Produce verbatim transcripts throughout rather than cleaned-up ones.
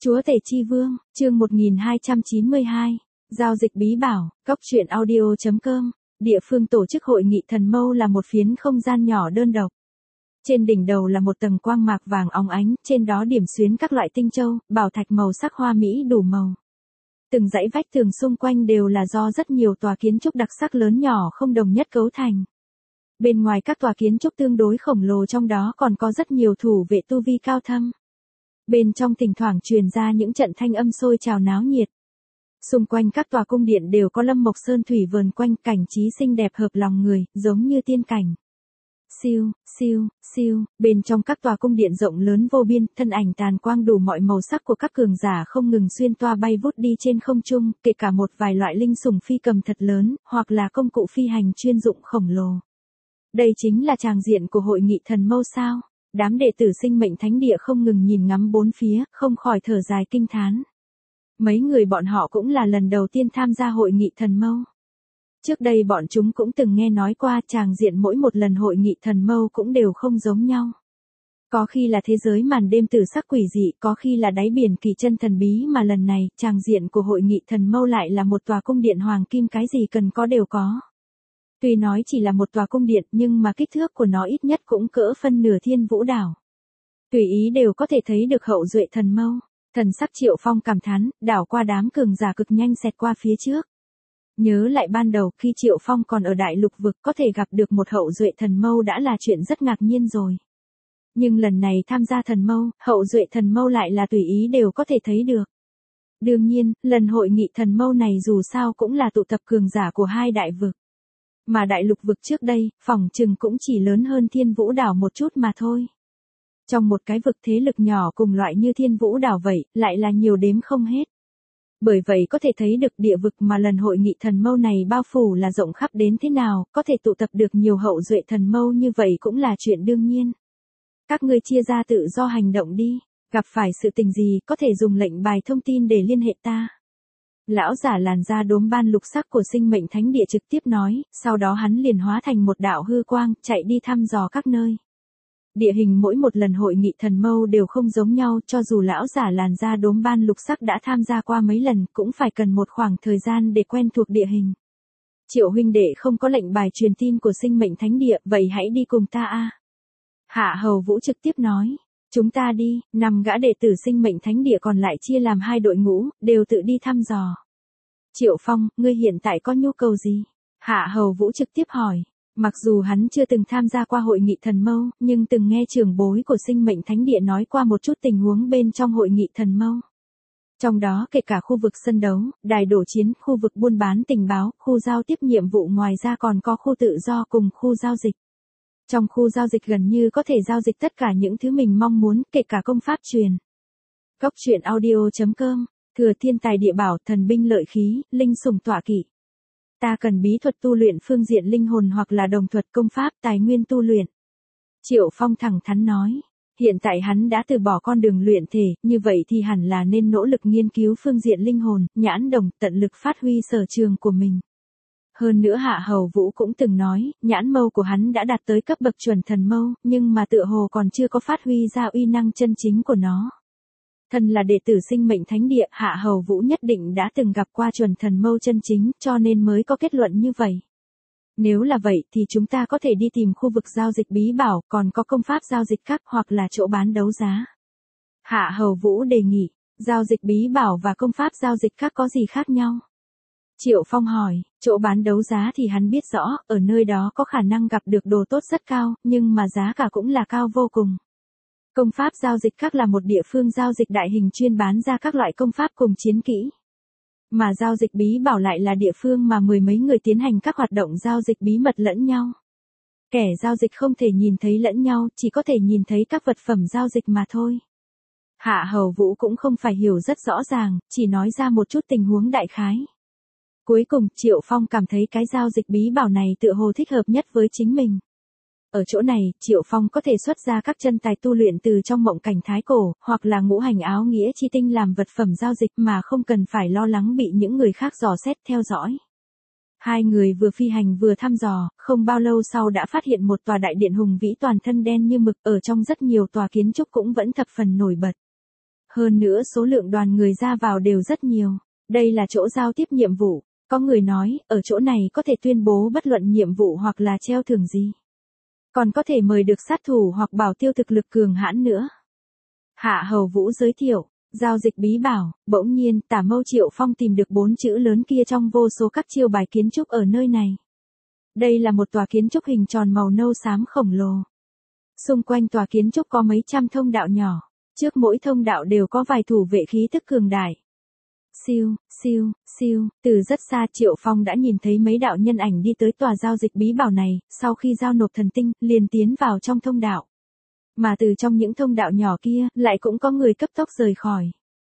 Chúa Tể Chi Vương, chương một nghìn hai trăm chín mươi hai, Giao dịch bí bảo, Cóc truyện audio chấm com, địa phương tổ chức hội nghị thần mâu là một phiến không gian nhỏ đơn độc. Trên đỉnh đầu là một tầng quang mạc vàng óng ánh, trên đó điểm xuyến các loại tinh châu, bảo thạch màu sắc hoa mỹ đủ màu. Từng dãy vách tường xung quanh đều là do rất nhiều tòa kiến trúc đặc sắc lớn nhỏ không đồng nhất cấu thành. Bên ngoài các tòa kiến trúc tương đối khổng lồ trong đó còn có rất nhiều thủ vệ tu vi cao thâm. Bên trong thỉnh thoảng truyền ra những trận thanh âm sôi trào náo nhiệt. Xung quanh các tòa cung điện đều có lâm mộc sơn thủy vờn quanh, cảnh trí xinh đẹp hợp lòng người, giống như tiên cảnh. Siêu, siêu, siêu, bên trong các tòa cung điện rộng lớn vô biên, thân ảnh tàn quang đủ mọi màu sắc của các cường giả không ngừng xuyên toa bay vút đi trên không trung, kể cả một vài loại linh sủng phi cầm thật lớn, hoặc là công cụ phi hành chuyên dụng khổng lồ. Đây chính là tràng diện của hội nghị thần mâu sao? Đám đệ tử sinh mệnh thánh địa không ngừng nhìn ngắm bốn phía, không khỏi thở dài kinh thán. Mấy người bọn họ cũng là lần đầu tiên tham gia hội nghị thần mâu. Trước đây bọn chúng cũng từng nghe nói qua tràng diện mỗi một lần hội nghị thần mâu cũng đều không giống nhau. Có khi là thế giới màn đêm tử sắc quỷ dị, có khi là đáy biển kỳ chân thần bí, mà lần này, tràng diện của hội nghị thần mâu lại là một tòa cung điện hoàng kim, cái gì cần có đều có. Tuy nói chỉ là một tòa cung điện nhưng mà kích thước của nó ít nhất cũng cỡ phân nửa Thiên Vũ đảo. Tùy ý đều có thể thấy được hậu duệ thần mâu. Thần sắc Triệu Phong cảm thán, đảo qua đám cường giả cực nhanh xẹt qua phía trước. Nhớ lại ban đầu khi Triệu Phong còn ở đại lục vực có thể gặp được một hậu duệ thần mâu đã là chuyện rất ngạc nhiên rồi. Nhưng lần này tham gia thần mâu, hậu duệ thần mâu lại là tùy ý đều có thể thấy được. Đương nhiên, lần hội nghị thần mâu này dù sao cũng là tụ tập cường giả của hai đại vực. Mà đại lục vực trước đây, phỏng chừng cũng chỉ lớn hơn Thiên Vũ đảo một chút mà thôi. Trong một cái vực thế lực nhỏ cùng loại như Thiên Vũ đảo vậy, lại là nhiều đếm không hết. Bởi vậy có thể thấy được địa vực mà lần hội nghị thần mâu này bao phủ là rộng khắp đến thế nào, có thể tụ tập được nhiều hậu duệ thần mâu như vậy cũng là chuyện đương nhiên. Các ngươi chia ra tự do hành động đi, gặp phải sự tình gì có thể dùng lệnh bài thông tin để liên hệ ta. Lão giả làn da đốm ban lục sắc của sinh mệnh thánh địa trực tiếp nói, sau đó hắn liền hóa thành một đạo hư quang, chạy đi thăm dò các nơi. Địa hình mỗi một lần hội nghị thần mâu đều không giống nhau, cho dù lão giả làn da đốm ban lục sắc đã tham gia qua mấy lần, cũng phải cần một khoảng thời gian để quen thuộc địa hình. Triệu huynh đệ không có lệnh bài truyền tin của sinh mệnh thánh địa, vậy hãy đi cùng ta a. Hạ Hầu Vũ trực tiếp nói. Chúng ta đi, năm gã đệ tử sinh mệnh thánh địa còn lại chia làm hai đội ngũ, đều tự đi thăm dò. Triệu Phong, ngươi hiện tại có nhu cầu gì? Hạ Hầu Vũ trực tiếp hỏi. Mặc dù hắn chưa từng tham gia qua hội nghị thần mâu, nhưng từng nghe trưởng bối của sinh mệnh thánh địa nói qua một chút tình huống bên trong hội nghị thần mâu. Trong đó kể cả khu vực sân đấu, đài đổ chiến, khu vực buôn bán tình báo, khu giao tiếp nhiệm vụ, ngoài ra còn có khu tự do cùng khu giao dịch. Trong khu giao dịch gần như có thể giao dịch tất cả những thứ mình mong muốn, kể cả công pháp truyền. Cóc truyện audio chấm com, thừa thiên tài địa bảo, thần binh lợi khí, linh sủng tọa kỵ. Ta cần bí thuật tu luyện phương diện linh hồn hoặc là đồng thuật, công pháp, tài nguyên tu luyện. Triệu Phong thẳng thắn nói, hiện tại hắn đã từ bỏ con đường luyện thể, như vậy thì hẳn là nên nỗ lực nghiên cứu phương diện linh hồn, nhãn đồng, tận lực phát huy sở trường của mình. Hơn nữa Hạ Hầu Vũ cũng từng nói, nhãn mâu của hắn đã đạt tới cấp bậc chuẩn thần mâu, nhưng mà tựa hồ còn chưa có phát huy ra uy năng chân chính của nó. Thân là đệ tử sinh mệnh thánh địa, Hạ Hầu Vũ nhất định đã từng gặp qua chuẩn thần mâu chân chính, cho nên mới có kết luận như vậy. Nếu là vậy thì chúng ta có thể đi tìm khu vực giao dịch bí bảo, còn có công pháp giao dịch khác hoặc là chỗ bán đấu giá. Hạ Hầu Vũ đề nghị, giao dịch bí bảo và công pháp giao dịch khác có gì khác nhau? Triệu Phong hỏi, chỗ bán đấu giá thì hắn biết rõ, ở nơi đó có khả năng gặp được đồ tốt rất cao, nhưng mà giá cả cũng là cao vô cùng. Công pháp giao dịch các là một địa phương giao dịch đại hình chuyên bán ra các loại công pháp cùng chiến kỹ. Mà giao dịch bí bảo lại là địa phương mà mười mấy người tiến hành các hoạt động giao dịch bí mật lẫn nhau. Kẻ giao dịch không thể nhìn thấy lẫn nhau, chỉ có thể nhìn thấy các vật phẩm giao dịch mà thôi. Hạ Hầu Vũ cũng không phải hiểu rất rõ ràng, chỉ nói ra một chút tình huống đại khái. Cuối cùng, Triệu Phong cảm thấy cái giao dịch bí bảo này tựa hồ thích hợp nhất với chính mình. Ở chỗ này, Triệu Phong có thể xuất ra các chân tài tu luyện từ trong mộng cảnh thái cổ, hoặc là ngũ hành áo nghĩa chi tinh làm vật phẩm giao dịch mà không cần phải lo lắng bị những người khác dò xét theo dõi. Hai người vừa phi hành vừa thăm dò, không bao lâu sau đã phát hiện một tòa đại điện hùng vĩ toàn thân đen như mực, ở trong rất nhiều tòa kiến trúc cũng vẫn thập phần nổi bật. Hơn nữa số lượng đoàn người ra vào đều rất nhiều. Đây là chỗ giao tiếp nhiệm vụ. Có người nói, ở chỗ này có thể tuyên bố bất luận nhiệm vụ hoặc là treo thưởng gì. Còn có thể mời được sát thủ hoặc bảo tiêu thực lực cường hãn nữa. Hạ Hầu Vũ giới thiệu, giao dịch bí bảo, bỗng nhiên Tả Mâu Triệu Phong tìm được bốn chữ lớn kia trong vô số các chiêu bài kiến trúc ở nơi này. Đây là một tòa kiến trúc hình tròn màu nâu xám khổng lồ. Xung quanh tòa kiến trúc có mấy trăm thông đạo nhỏ, trước mỗi thông đạo đều có vài thủ vệ khí tức cường đại. Siêu, siêu, siêu, từ rất xa Triệu Phong đã nhìn thấy mấy đạo nhân ảnh đi tới tòa giao dịch bí bảo này, sau khi giao nộp thần tinh, liền tiến vào trong thông đạo. Mà từ trong những thông đạo nhỏ kia, lại cũng có người cấp tốc rời khỏi.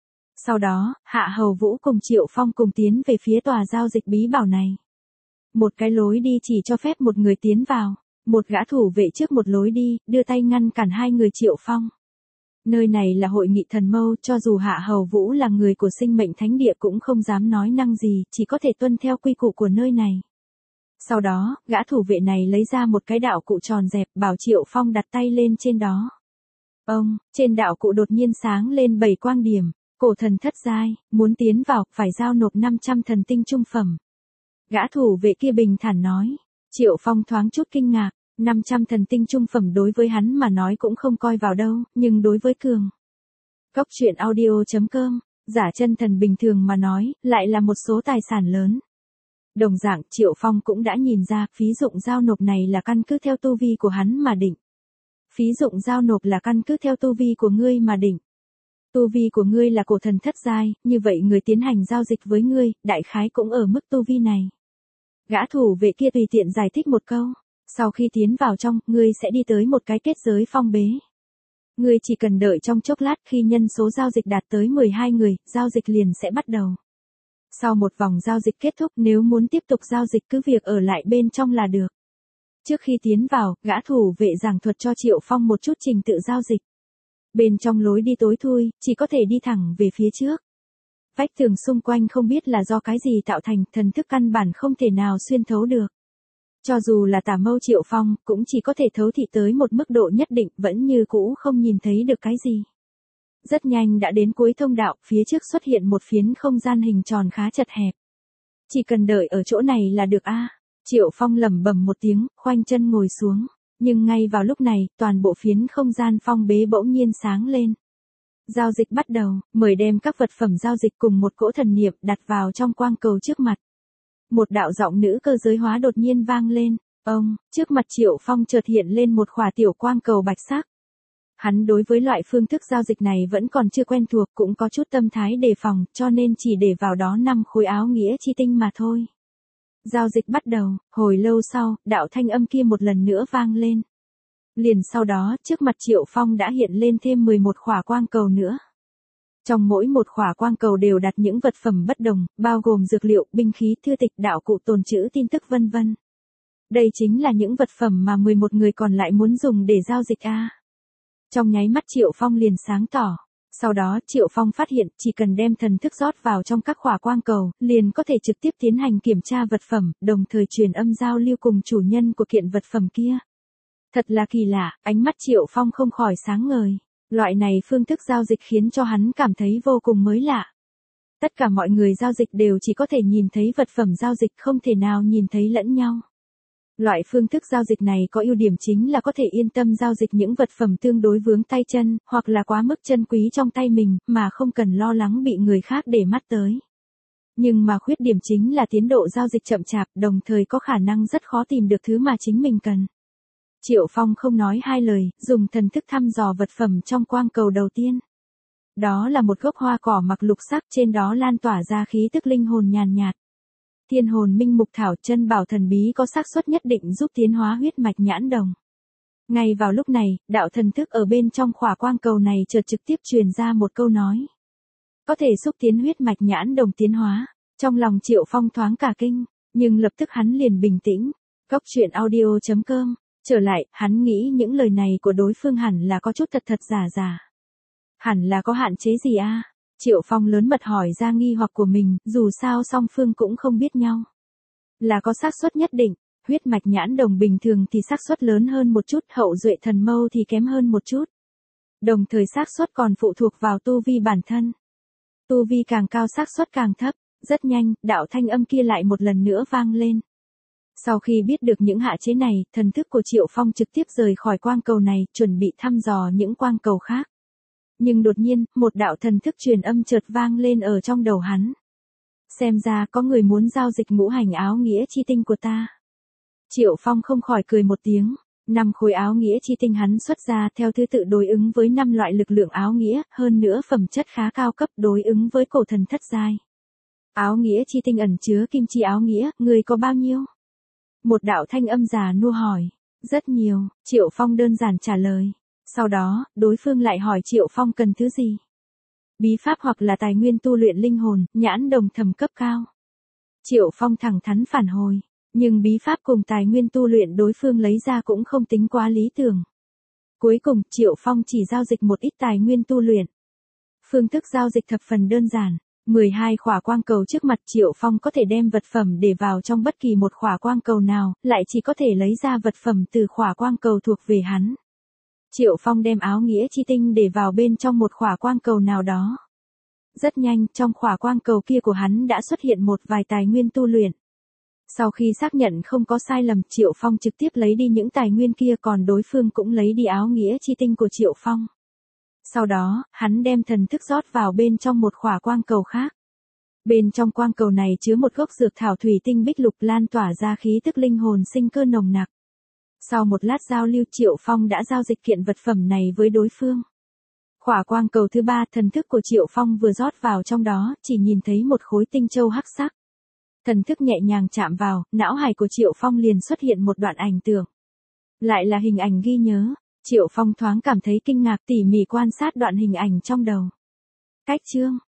Sau đó, Hạ Hầu Vũ cùng Triệu Phong cùng tiến về phía tòa giao dịch bí bảo này. Một cái lối đi chỉ cho phép một người tiến vào, một gã thủ vệ trước một lối đi, đưa tay ngăn cản hai người Triệu Phong. Nơi này là hội nghị thần mâu, cho dù Hạ Hầu Vũ là người của sinh mệnh thánh địa cũng không dám nói năng gì, chỉ có thể tuân theo quy củ của nơi này. Sau đó, gã thủ vệ này lấy ra một cái đạo cụ tròn dẹp, bảo Triệu Phong đặt tay lên trên đó. Ông, trên đạo cụ đột nhiên sáng lên bảy quang điểm, cổ thần thất giai, muốn tiến vào, phải giao nộp năm trăm thần tinh trung phẩm. Gã thủ vệ kia bình thản nói. Triệu Phong thoáng chút kinh ngạc, năm trăm thần tinh trung phẩm đối với hắn mà nói cũng không coi vào đâu, nhưng đối với Cường. Cốc truyện audio chấm com, giả chân thần bình thường mà nói, lại là một số tài sản lớn. Đồng dạng, Triệu Phong cũng đã nhìn ra, phí dụng giao nộp này là căn cứ theo tu vi của hắn mà định. Phí dụng giao nộp là căn cứ theo tu vi của ngươi mà định. Tu vi của ngươi là cổ thần thất giai, như vậy người tiến hành giao dịch với ngươi, đại khái cũng ở mức tu vi này. Gã thủ vệ kia tùy tiện giải thích một câu. Sau khi tiến vào trong, ngươi sẽ đi tới một cái kết giới phong bế. Ngươi chỉ cần đợi trong chốc lát, khi nhân số giao dịch đạt tới mười hai người, giao dịch liền sẽ bắt đầu. Sau một vòng giao dịch kết thúc, nếu muốn tiếp tục giao dịch cứ việc ở lại bên trong là được. Trước khi tiến vào, gã thủ vệ giảng thuật cho Triệu Phong một chút trình tự giao dịch. Bên trong lối đi tối thui, chỉ có thể đi thẳng về phía trước. Vách tường xung quanh không biết là do cái gì tạo thành, thần thức căn bản không thể nào xuyên thấu được. Cho dù là Tả Mâu Triệu Phong, cũng chỉ có thể thấu thị tới một mức độ nhất định, vẫn như cũ không nhìn thấy được cái gì. Rất nhanh đã đến cuối thông đạo, phía trước xuất hiện một phiến không gian hình tròn khá chật hẹp. Chỉ cần đợi ở chỗ này là được a. À. Triệu Phong lẩm bẩm một tiếng, khoanh chân ngồi xuống. Nhưng ngay vào lúc này, toàn bộ phiến không gian phong bế bỗng nhiên sáng lên. Giao dịch bắt đầu, mời đem các vật phẩm giao dịch cùng một cỗ thần niệm đặt vào trong quang cầu trước mặt. Một đạo giọng nữ cơ giới hóa đột nhiên vang lên, ông, trước mặt Triệu Phong chợt hiện lên một khỏa tiểu quang cầu bạch sắc. Hắn đối với loại phương thức giao dịch này vẫn còn chưa quen thuộc, cũng có chút tâm thái đề phòng, cho nên chỉ để vào đó năm khối áo nghĩa chi tinh mà thôi. Giao dịch bắt đầu, hồi lâu sau, đạo thanh âm kia một lần nữa vang lên. Liền sau đó, trước mặt Triệu Phong đã hiện lên thêm mười một khỏa quang cầu nữa. Trong mỗi một khỏa quang cầu đều đặt những vật phẩm bất đồng, bao gồm dược liệu, binh khí, thư tịch, đạo cụ tồn trữ tin tức vân vân. Đây chính là những vật phẩm mà mười một người còn lại muốn dùng để giao dịch a. À. Trong nháy mắt Triệu Phong liền sáng tỏ. Sau đó Triệu Phong phát hiện chỉ cần đem thần thức rót vào trong các khỏa quang cầu, liền có thể trực tiếp tiến hành kiểm tra vật phẩm, đồng thời truyền âm giao lưu cùng chủ nhân của kiện vật phẩm kia. Thật là kỳ lạ, ánh mắt Triệu Phong không khỏi sáng ngời. Loại này phương thức giao dịch khiến cho hắn cảm thấy vô cùng mới lạ. Tất cả mọi người giao dịch đều chỉ có thể nhìn thấy vật phẩm giao dịch, không thể nào nhìn thấy lẫn nhau. Loại phương thức giao dịch này có ưu điểm chính là có thể yên tâm giao dịch những vật phẩm tương đối vướng tay chân, hoặc là quá mức chân quý trong tay mình, mà không cần lo lắng bị người khác để mắt tới. Nhưng mà khuyết điểm chính là tiến độ giao dịch chậm chạp, đồng thời có khả năng rất khó tìm được thứ mà chính mình cần. Triệu Phong không nói hai lời, dùng thần thức thăm dò vật phẩm trong quang cầu đầu tiên. Đó là một gốc hoa cỏ mặc lục sắc, trên đó lan tỏa ra khí tức linh hồn nhàn nhạt. Thiên hồn minh mục thảo, chân bảo thần bí có xác suất nhất định giúp tiến hóa huyết mạch nhãn đồng. Ngay vào lúc này, đạo thần thức ở bên trong khỏa quang cầu này chợt trực tiếp truyền ra một câu nói. Có thể xúc tiến huyết mạch nhãn đồng tiến hóa. Trong lòng Triệu Phong thoáng cả kinh, nhưng lập tức hắn liền bình tĩnh. Cốc truyện audio chấm com. Trở lại, hắn nghĩ những lời này của đối phương hẳn là có chút thật thật giả giả. Hẳn là có hạn chế gì a? À? Triệu Phong lớn mật hỏi ra nghi hoặc của mình, dù sao song phương cũng không biết nhau. Là có xác suất nhất định, huyết mạch nhãn đồng bình thường thì xác suất lớn hơn một chút, hậu duệ thần mâu thì kém hơn một chút. Đồng thời xác suất còn phụ thuộc vào tu vi bản thân. Tu vi càng cao xác suất càng thấp, rất nhanh, đạo thanh âm kia lại một lần nữa vang lên. Sau khi biết được những hạ chế này, thần thức của Triệu Phong trực tiếp rời khỏi quang cầu này, chuẩn bị thăm dò những quang cầu khác. Nhưng đột nhiên, một đạo thần thức truyền âm chợt vang lên ở trong đầu hắn. Xem ra có người muốn giao dịch ngũ hành áo nghĩa chi tinh của ta. Triệu Phong không khỏi cười một tiếng. Năm khối áo nghĩa chi tinh hắn xuất ra theo thứ tự đối ứng với năm loại lực lượng áo nghĩa, hơn nữa phẩm chất khá cao cấp đối ứng với cổ thần thất giai. Áo nghĩa chi tinh ẩn chứa kim chi áo nghĩa, người có bao nhiêu? Một đạo thanh âm già nua hỏi. Rất nhiều, Triệu Phong đơn giản trả lời. Sau đó, đối phương lại hỏi Triệu Phong cần thứ gì? Bí pháp hoặc là tài nguyên tu luyện linh hồn, nhãn đồng thầm cấp cao. Triệu Phong thẳng thắn phản hồi. Nhưng bí pháp cùng tài nguyên tu luyện đối phương lấy ra cũng không tính quá lý tưởng. Cuối cùng, Triệu Phong chỉ giao dịch một ít tài nguyên tu luyện. Phương thức giao dịch thập phần đơn giản. mười hai khỏa quang cầu trước mặt Triệu Phong có thể đem vật phẩm để vào trong bất kỳ một khỏa quang cầu nào, lại chỉ có thể lấy ra vật phẩm từ khỏa quang cầu thuộc về hắn. Triệu Phong đem áo nghĩa chi tinh để vào bên trong một khỏa quang cầu nào đó. Rất nhanh, trong khỏa quang cầu kia của hắn đã xuất hiện một vài tài nguyên tu luyện. Sau khi xác nhận không có sai lầm, Triệu Phong trực tiếp lấy đi những tài nguyên kia, còn đối phương cũng lấy đi áo nghĩa chi tinh của Triệu Phong. Sau đó, hắn đem thần thức rót vào bên trong một khỏa quang cầu khác. Bên trong quang cầu này chứa một gốc dược thảo thủy tinh bích lục lan tỏa ra khí tức linh hồn sinh cơ nồng nặc. Sau một lát giao lưu, Triệu Phong đã giao dịch kiện vật phẩm này với đối phương. Khỏa quang cầu thứ ba, thần thức của Triệu Phong vừa rót vào trong đó, chỉ nhìn thấy một khối tinh châu hắc sắc. Thần thức nhẹ nhàng chạm vào, não hải của Triệu Phong liền xuất hiện một đoạn ảnh tưởng. Lại là hình ảnh ghi nhớ. Triệu Phong thoáng cảm thấy kinh ngạc, tỉ mỉ quan sát đoạn hình ảnh trong đầu. Cách chương